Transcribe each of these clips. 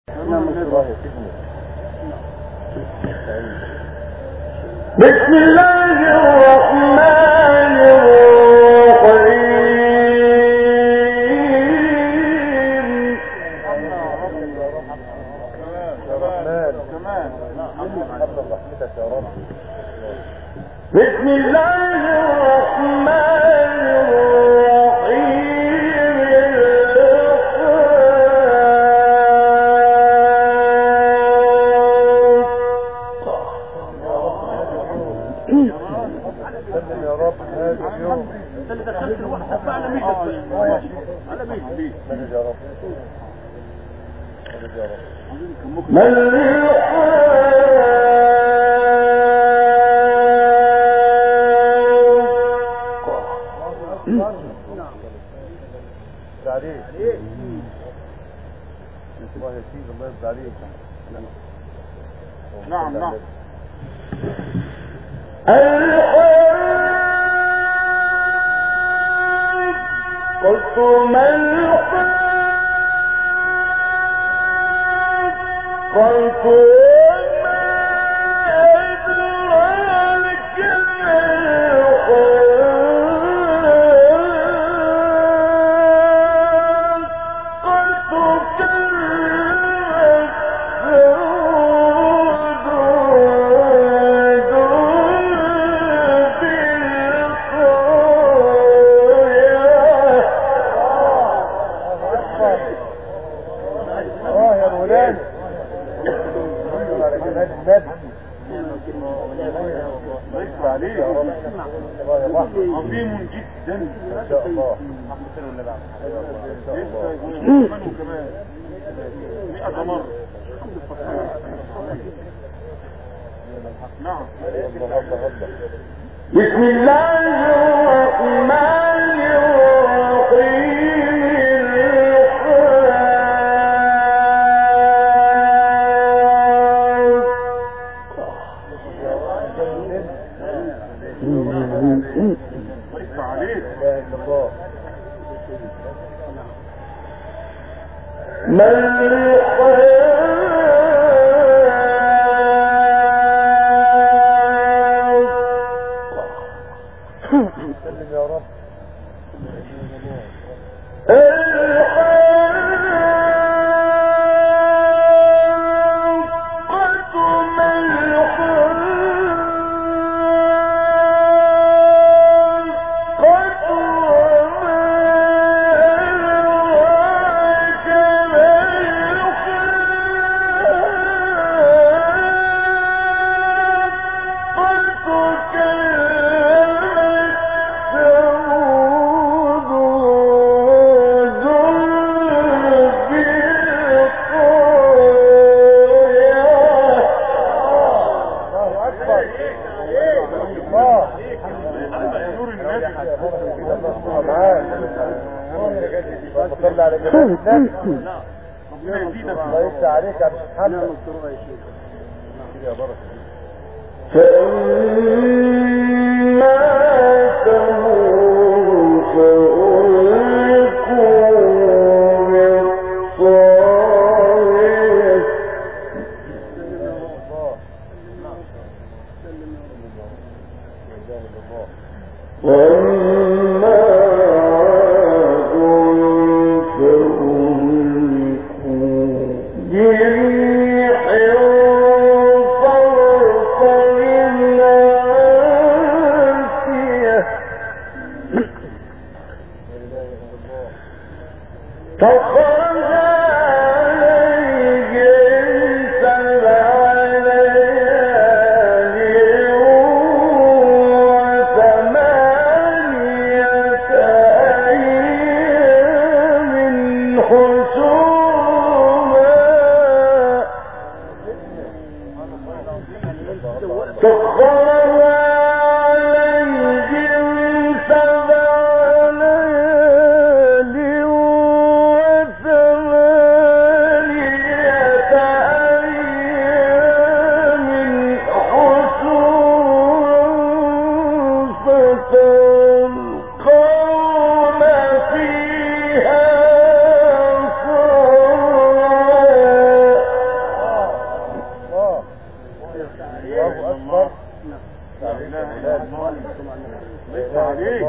بسم الله الرحمن الرحيم. بسم الله الرحمن نعم نعم. عظيم جدا ما شاء الله. كمان 100 مرة. نعم. بسم الله الرحمن الرحيم. الله يفتح عليك يا محمد. فإما تموت فألقوا بالصاعق. وأما عاد فأهلكوا بريح صرصر عاتية. ليس عليك.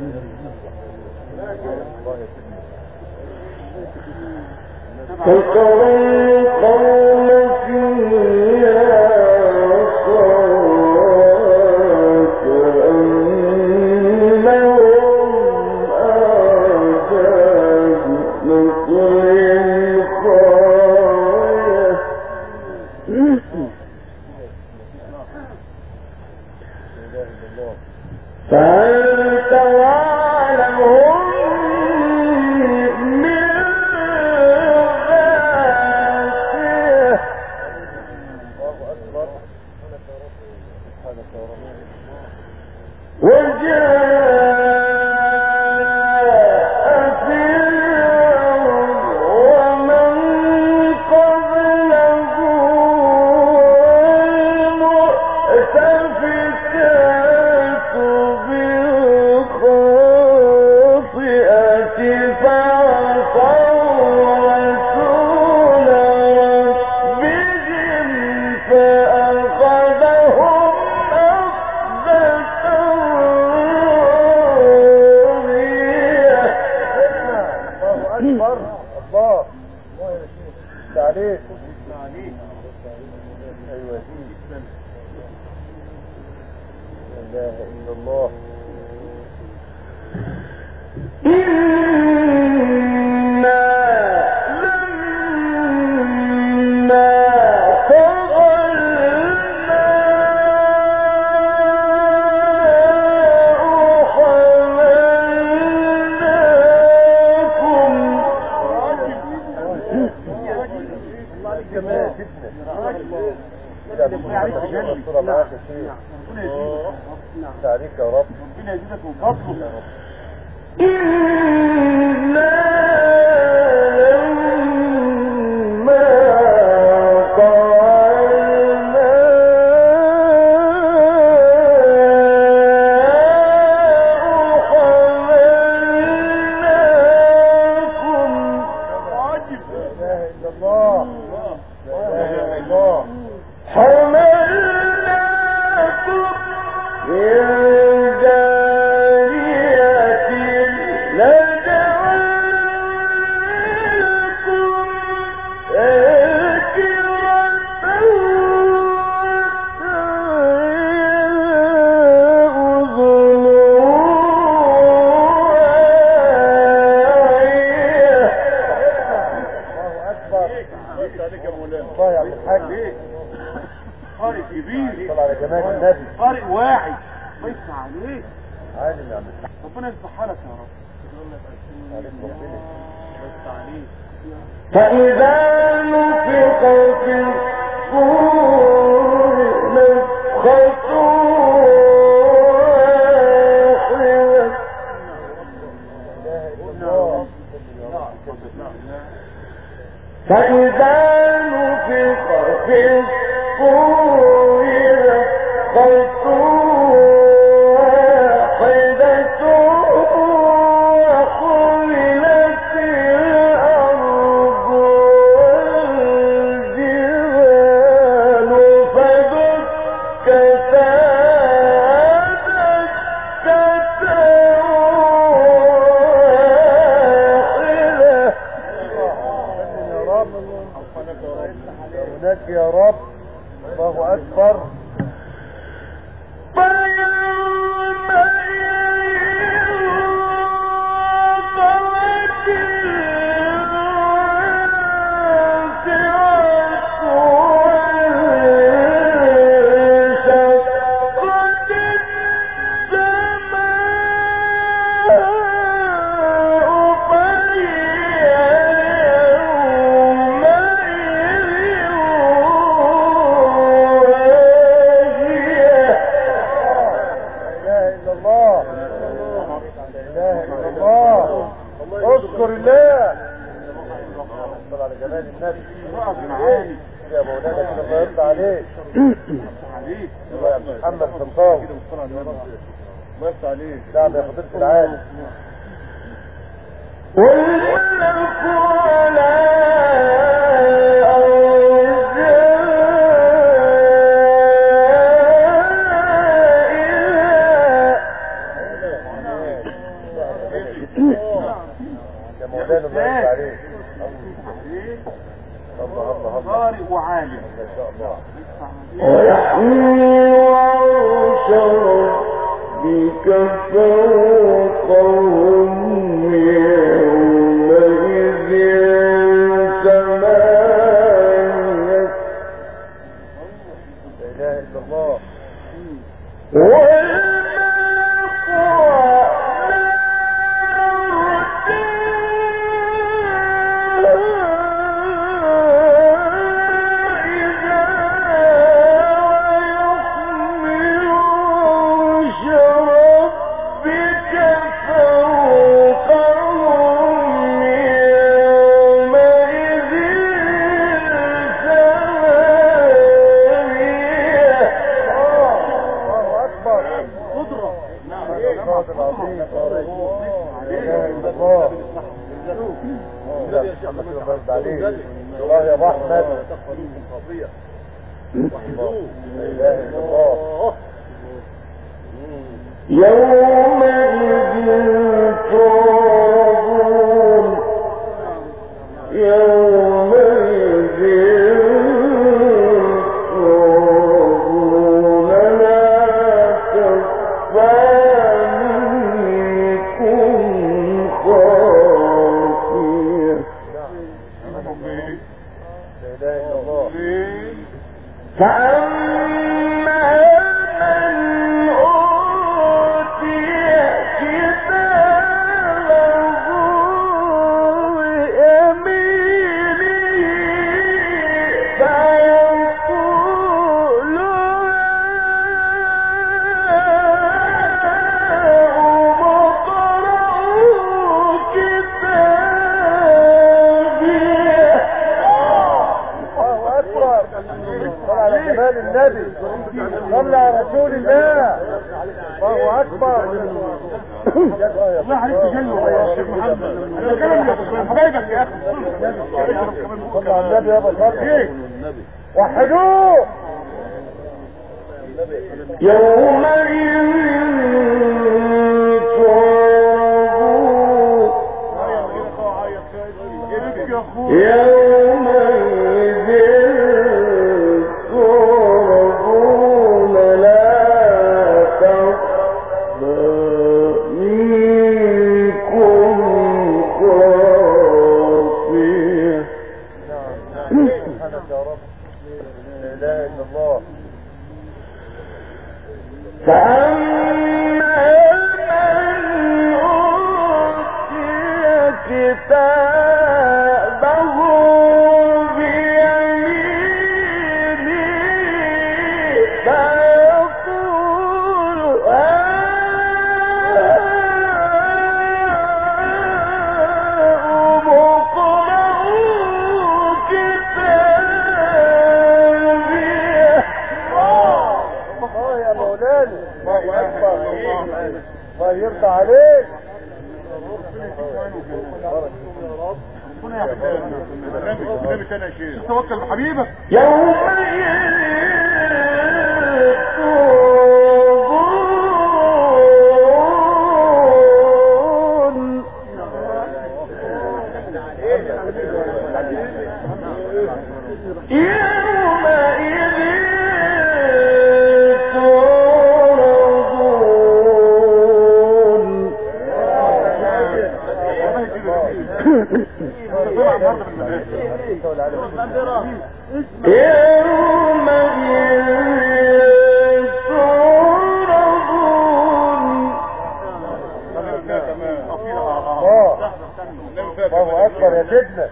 عليك يا رب. ربنا يزيدك من فضله يا رب. فإذا نفخ في الصور نفخة واحدة فإذا نفخ في الصور نفخة يا رب. الله أكبر. نعم يا فضيلة العالم. والملك على قارئ وعالم ما شاء الله. ويحمل عرش ربك فوقهم يومئذ ثمانية. لا اله الا الله. والملك على الله يا ابو احمد. لا اله الا الله. يومئذ تعرضون يومئذ تعرضون لا تخفى منكم خافية. لا اله الا الله. فأما من أوتي كتابه بيمينه فيقول هاؤم اقرءوا كتابيه. الله اكبر. صل على جمال النبي. صل على رسول الله. الله اكبر. الله عليك تجلوا يا شيخ محمد. انا كلام يا حبايبك يا اخي. صل على النبي يابا. صل. وحدوه. يومئذ تعرضون يومئذ تعرضون لا تخفى منكم خافية. سبحانك يا رب. لا اله الا الله. فأما من أوتي كتابه بيمينه فيقول هاؤم اقرءوا كتابيه. الله يا مولانا. الله اكبر. الله يرضى عليك. ربنا يحفظك. النبي تاني يا شيخ. توكل بحبيبك. يومئذ تعرضون يومئذ تعرضون الله اكبر يا سيدنا.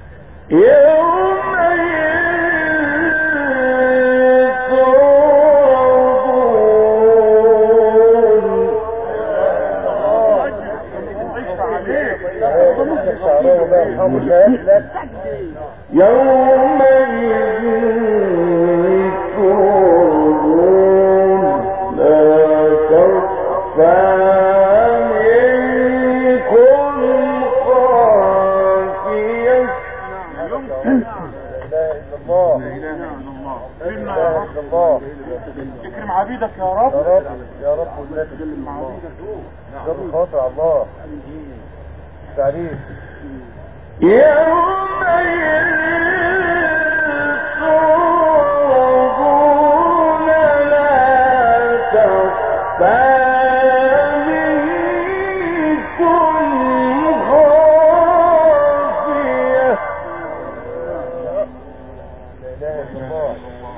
اكرم عبيدك يا رب. يا رب يا رب والنبي. جاب خاطر الله. تعريف. يومئذ اله الا الله.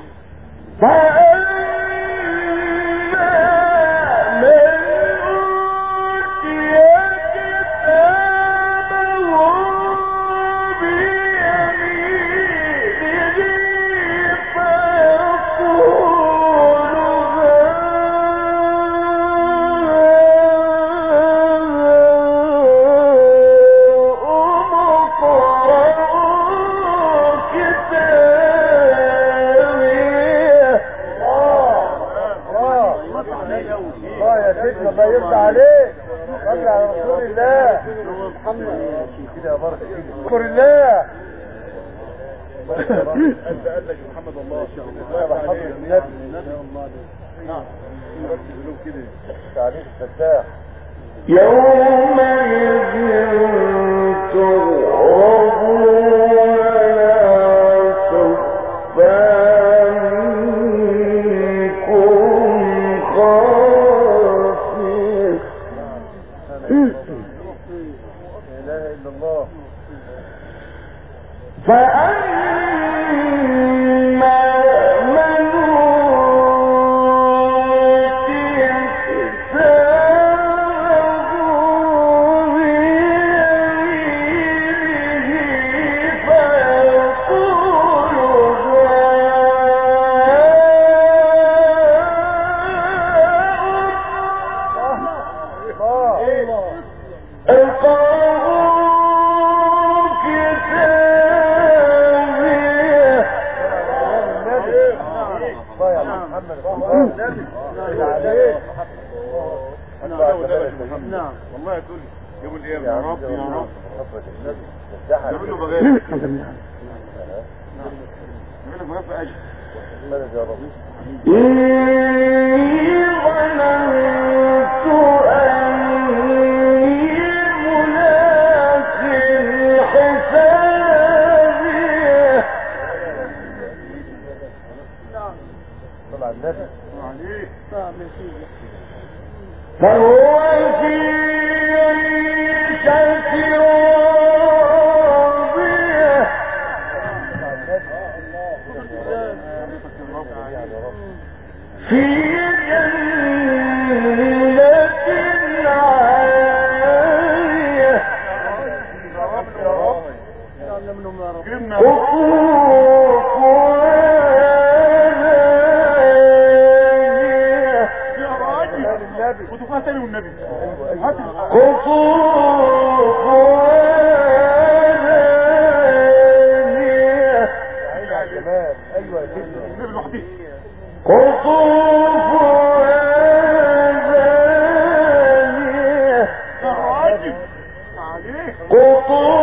الله يرضى عليك. صل على رسول الله محمد كده يا بركه كده. شكر الله. انت قال لك محمد الله الله يرحمه النبي. نعم بيقولوا كده تعليق الفتاح. يومئذ تغربون لا تخفى نعم والله تقول يوم القيامه يا رب يا رب نعمل له بغير نعمل له بغير في اجل مالك يا رب. إني ظننت أني ملاق حسابي. طلع النبي فهو في عيشة راضية في جنة عالية وتقول تاني والنبي قطوف